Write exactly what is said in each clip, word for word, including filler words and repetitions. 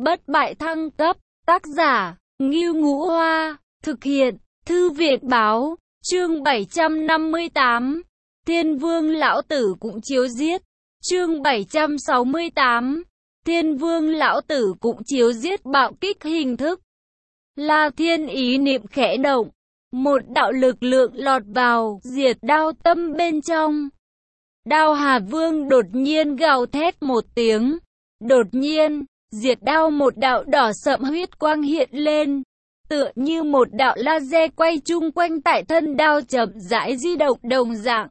bất bại thăng cấp, tác giả, Ngưu Ngũ Hoa, thực hiện, Thư viện báo, chương bảy trăm năm mươi tám, Thiên Vương Lão Tử cũng chiếu giết, chương bảy trăm sáu mươi tám, Thiên Vương Lão Tử cũng chiếu giết bạo kích hình thức. La Thiên ý niệm khẽ động, một đạo lực lượng lọt vào, diệt đao tâm bên trong. Đao Hà Vương đột nhiên gào thét một tiếng, đột nhiên, diệt đao một đạo đỏ sậm huyết quang hiện lên, tựa như một đạo laser quay chung quanh tại thân đao chậm rãi di động đồng dạng.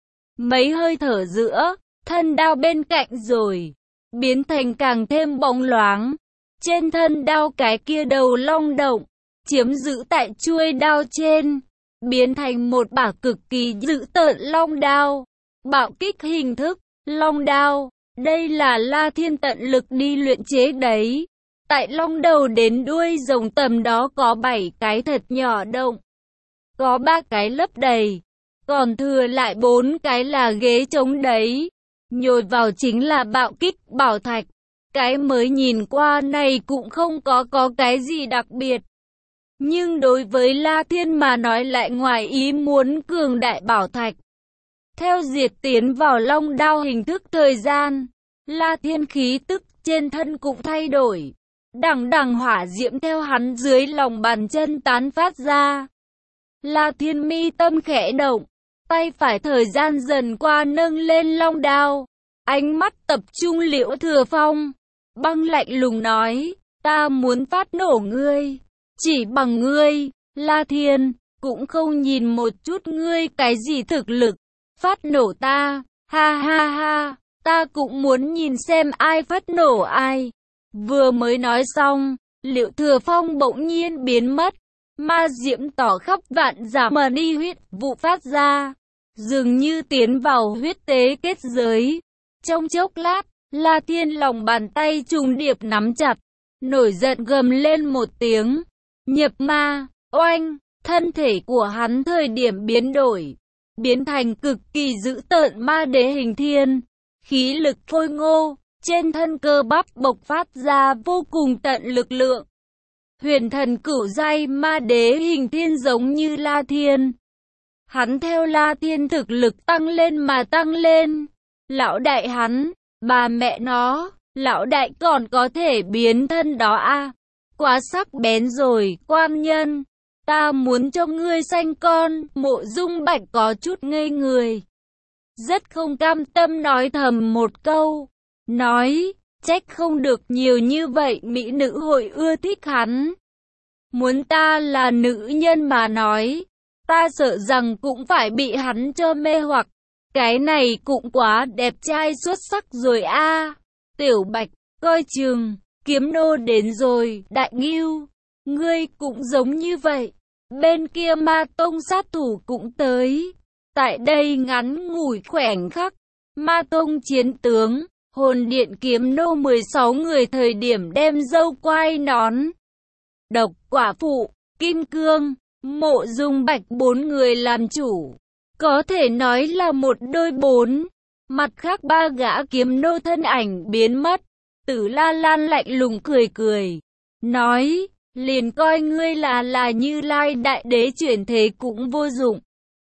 Mấy hơi thở giữa, thân đao bên cạnh rồi, biến thành càng thêm bóng loáng. Trên thân đao cái kia đầu long động, chiếm giữ tại chuôi đao trên, biến thành một bả cực kỳ dữ tợn long đao. Bạo kích hình thức, long đao, đây là La Thiên tận lực đi luyện chế đấy. Tại long đầu đến đuôi rồng tầm đó có bảy cái thật nhỏ động, có ba cái lấp đầy, còn thừa lại bốn cái là ghế trống đấy. Nhồi vào chính là bạo kích bảo thạch. Cái mới nhìn qua này cũng không có có cái gì đặc biệt, nhưng đối với La Thiên mà nói lại ngoài ý muốn cường đại bảo thạch. Theo diệt tiến vào long đao hình thức thời gian, La Thiên khí tức trên thân cũng thay đổi. Đằng đằng hỏa diễm theo hắn dưới lòng bàn chân tán phát ra. La Thiên mi tâm khẽ động, tay phải thời gian dần qua nâng lên long đao. Ánh mắt tập trung Liễu Thừa Phong, băng lạnh lùng nói, ta muốn phát nổ ngươi. Chỉ bằng ngươi, La Thiên, cũng không nhìn một chút ngươi cái gì thực lực. Phát nổ ta, ha ha ha, ta cũng muốn nhìn xem ai phát nổ ai. Vừa mới nói xong, Liễu Thừa Phong bỗng nhiên biến mất. Ma diễm tỏ khắp vạn giảm mà đi huyết vụ phát ra, dường như tiến vào huyết tế kết giới. Trong chốc lát, La Thiên lòng bàn tay trùng điệp nắm chặt, nổi giận gầm lên một tiếng. Nhập ma, oanh, thân thể của hắn thời điểm biến đổi, biến thành cực kỳ dữ tợn ma đế hình thiên. Khí lực phôi ngô, trên thân cơ bắp bộc phát ra vô cùng tận lực lượng. Huyền thần cửu giai ma đế hình thiên giống như La Thiên. Hắn theo La Thiên thực lực tăng lên mà tăng lên. Lão đại hắn, bà mẹ nó, lão đại còn có thể biến thân đó à? Quá sắc bén rồi, quan nhân. Ta muốn cho ngươi sanh con. Mộ Dung Bạch có chút ngây người, rất không cam tâm nói thầm một câu. Nói, trách không được nhiều như vậy mỹ nữ hội ưa thích hắn. Muốn ta là nữ nhân mà nói, ta sợ rằng cũng phải bị hắn cho mê hoặc. Cái này cũng quá đẹp trai xuất sắc rồi a. À. Tiểu Bạch, coi chừng, kiếm nô đến rồi. Đại Ngưu, ngươi cũng giống như vậy. Bên kia Ma Tông sát thủ cũng tới. Tại đây ngắn ngủi khoảnh khắc, Ma Tông chiến tướng, hồn điện kiếm nô mười sáu người thời điểm đem dâu quai nón, Độc Quả Phụ, Kim Cương, Mộ Dung Bạch bốn người làm chủ. Có thể nói là một đôi bốn. Mặt khác ba gã kiếm nô thân ảnh biến mất. Tử La Lan lạnh lùng cười cười, nói, liền coi ngươi là là Như Lai đại đế chuyển thế cũng vô dụng.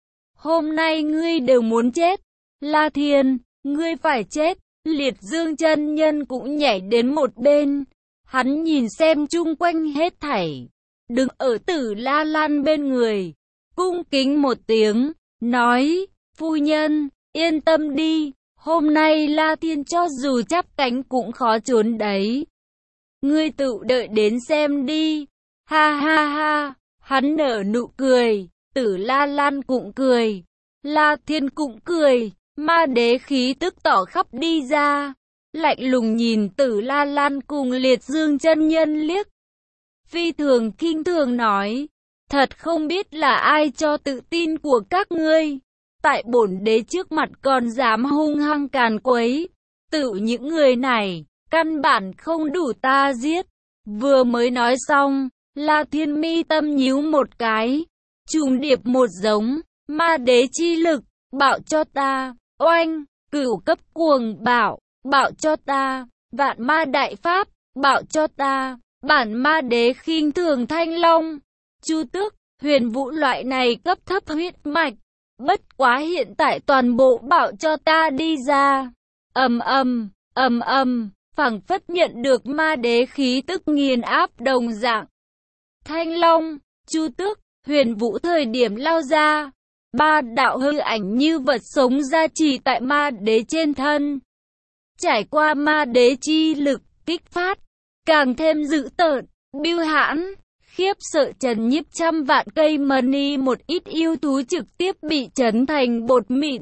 Hôm nay ngươi đều muốn chết. La Thiên, ngươi phải chết. Liệt Dương chân nhân cũng nhảy đến một bên. Hắn nhìn xem chung quanh hết thảy, đứng ở Tử La Lan bên người, cung kính một tiếng, nói, phu nhân, yên tâm đi, hôm nay La Thiên cho dù chắp cánh cũng khó trốn đấy. Ngươi tự đợi đến xem đi. Ha ha ha, hắn nở nụ cười, Tử La Lan cũng cười, La Thiên cũng cười, ma đế khí tức tỏ khắp đi ra, lạnh lùng nhìn Tử La Lan cùng Liệt Dương chân nhân liếc. Phi thường kinh thường nói, thật không biết là ai cho tự tin của các ngươi, tại bổn đế trước mặt còn dám hung hăng càn quấy. Tự những người này, căn bản không đủ ta giết. Vừa mới nói xong, La Thiên mi tâm nhíu một cái, trùng điệp một giống, ma đế chi lực, bạo cho ta, oanh, cửu cấp cuồng bạo, bạo cho ta, vạn ma đại pháp, bảo cho ta, bản ma đế khinh thường Thanh Long, Chu Tước, Huyền Vũ loại này cấp thấp huyết mạch. Bất quá hiện tại toàn bộ bảo cho ta đi ra. Ầm ầm, ầm ầm, phảng phất nhận được ma đế khí tức nghiền áp đồng dạng. Thanh Long, Chu Tước, Huyền Vũ thời điểm lao ra, ba đạo hư ảnh như vật sống gia trì tại ma đế trên thân. Trải qua ma đế chi lực kích phát, càng thêm dữ tợn, bưu hãn, khiếp sợ trần nhiếp trăm vạn cây money, một ít yêu thú trực tiếp bị trấn thành bột mịn.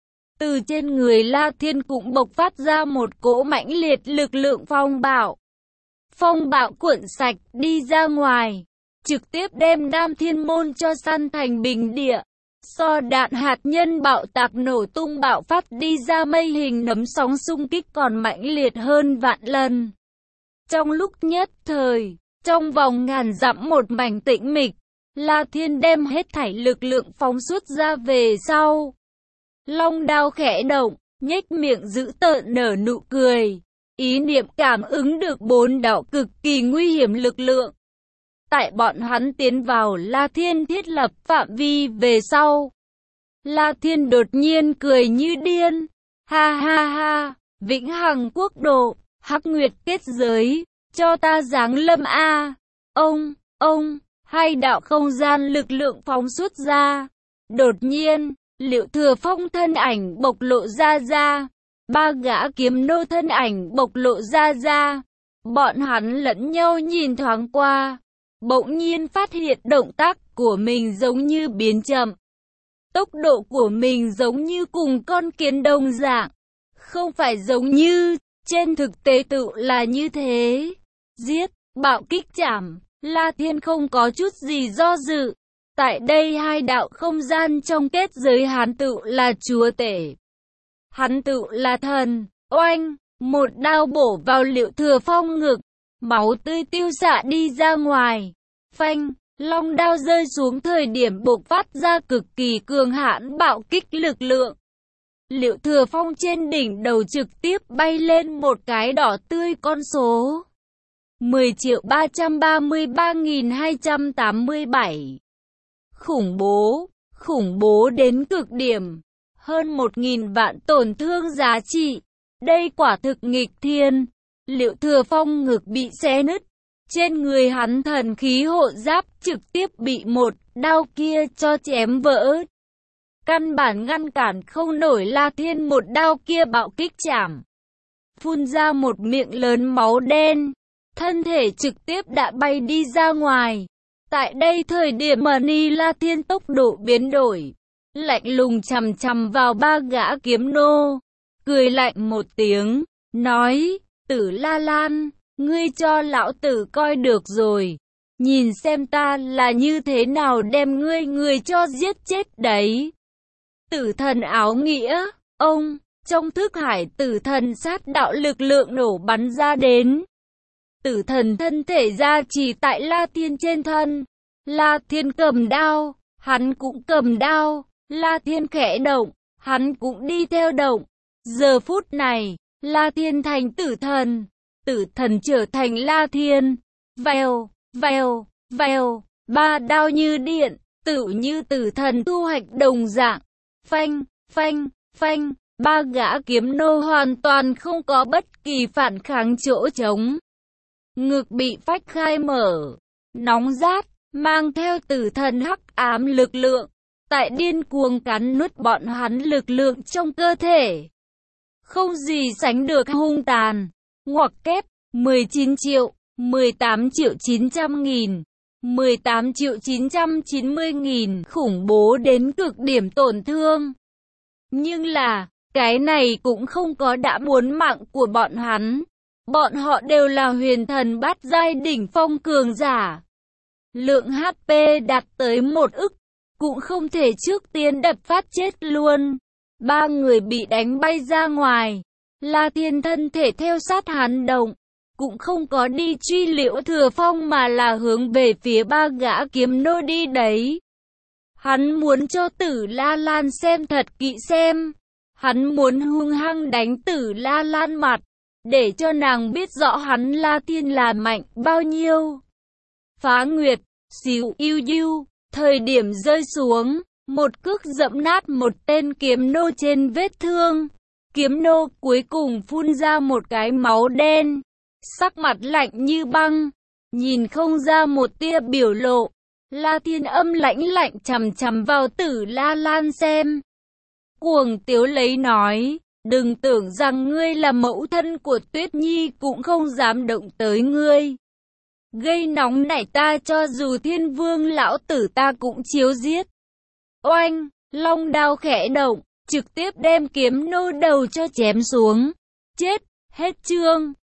Từ trên người La Thiên cũng bộc phát ra một cỗ mãnh liệt lực lượng phong bạo. Phong bạo cuộn sạch đi ra ngoài, trực tiếp đem Nam Thiên Môn cho săn thành bình địa. So đạn hạt nhân bạo tạc nổ tung bạo phát đi ra mây hình nấm sóng xung kích còn mãnh liệt hơn vạn lần. Trong lúc nhất thời, trong vòng ngàn dặm một mảnh tĩnh mịch, La Thiên đem hết thảy lực lượng phóng xuất ra về sau. Long đao khẽ động, nhếch miệng giữ tợn nở nụ cười. Ý niệm cảm ứng được bốn đạo cực kỳ nguy hiểm lực lượng. Tại bọn hắn tiến vào La Thiên thiết lập phạm vi về sau, La Thiên đột nhiên cười như điên. Ha ha ha, vĩnh hằng quốc độ, hắc nguyệt kết giới, cho ta giáng lâm a. Ông, ông, hai đạo không gian lực lượng phóng xuất ra. Đột nhiên, Liệu Thừa Phong thân ảnh bộc lộ ra ra, ba gã kiếm nô thân ảnh bộc lộ ra ra. Bọn hắn lẫn nhau nhìn thoáng qua, bỗng nhiên phát hiện động tác của mình giống như biến chậm. Tốc độ của mình giống như cùng con kiến đồng dạng, không phải giống như, trên thực tế tự là như thế. Giết, bạo kích chảm, La Thiên không có chút gì do dự. Tại đây hai đạo không gian trong kết giới hắn tự là chúa tể. Hắn tự là thần, oanh, một đao bổ vào Liệu Thừa Phong ngực, máu tươi tiêu xạ đi ra ngoài. Phanh, long đao rơi xuống thời điểm bộc phát ra cực kỳ cường hãn bạo kích lực lượng. Liệu Thừa Phong trên đỉnh đầu trực tiếp bay lên một cái đỏ tươi con số. mười triệu ba trăm ba mươi ba nghìn hai trăm tám mươi bảy. Khủng bố, khủng bố đến cực điểm. Hơn một nghìn vạn tổn thương giá trị. Đây quả thực nghịch thiên. Liệu Thừa Phong ngực bị xé nứt. Trên người hắn thần khí hộ giáp trực tiếp bị một đao kia cho chém vỡ. Căn bản ngăn cản không nổi La Thiên một đao kia bạo kích chảm. Phun ra một miệng lớn máu đen. Thân thể trực tiếp đã bay đi ra ngoài. Tại đây thời điểm Mani La Thiên tốc độ biến đổi. Lạnh lùng chằm chằm vào ba gã kiếm nô. Cười lạnh một tiếng. Nói, Tử La Lan, ngươi cho lão tử coi được rồi. Nhìn xem ta là như thế nào đem ngươi người cho giết chết đấy. Tử thần áo nghĩa, ông, trong thức hải tử thần sát đạo lực lượng nổ bắn ra đến. Tử thần thân thể ra chỉ tại La Thiên trên thân. La Thiên cầm đao, hắn cũng cầm đao. La Thiên khẽ động, hắn cũng đi theo động. Giờ phút này, La Thiên thành tử thần. Tử thần trở thành La Thiên. Vèo, vèo, vèo, ba đao như điện, tự như tử thần thu hoạch đồng dạng. Phanh, phanh, phanh, ba gã kiếm nô hoàn toàn không có bất kỳ phản kháng chỗ trống. Ngực bị phách khai mở, nóng rát, mang theo tử thần hắc ám lực lượng, tại điên cuồng cắn nuốt bọn hắn lực lượng trong cơ thể. Không gì sánh được hung tàn, ngoặc kép, mười chín triệu, mười tám triệu chín trăm nghìn, mười tám triệu chín trăm chín mươi nghìn, khủng bố đến cực điểm tổn thương. Nhưng là, cái này cũng không có đã muốn mạng của bọn hắn. Bọn họ đều là huyền thần bát giai đỉnh phong cường giả. Lượng hát pê đạt tới một ức, cũng không thể trước tiên đập phát chết luôn. Ba người bị đánh bay ra ngoài. La Thiên thân thể theo sát hắn động, cũng không có đi truy Liễu Thừa Phong mà là hướng về phía ba gã kiếm nô đi đấy. Hắn muốn cho Tử La Lan xem thật kỹ xem. Hắn muốn hung hăng đánh Tử La Lan mặt. để cho nàng biết rõ hắn La Thiên là mạnh bao nhiêu. Phá Nguyệt, xíu yêu yêu, thời điểm rơi xuống, một cước dẫm nát một tên kiếm nô trên vết thương. Kiếm nô cuối cùng phun ra một cái máu đen, sắc mặt lạnh như băng, nhìn không ra một tia biểu lộ. La Thiên âm lãnh lạnh chằm chằm vào Tử La Lan xem. Cuồng tiếu lấy nói, đừng tưởng rằng ngươi là mẫu thân của Tuyết Nhi cũng không dám động tới ngươi. Gây nóng nảy ta cho dù Thiên Vương lão tử ta cũng chiếu giết. Oanh, long đao khẽ động, trực tiếp đem kiếm nô đầu cho chém xuống. Chết, hết chương.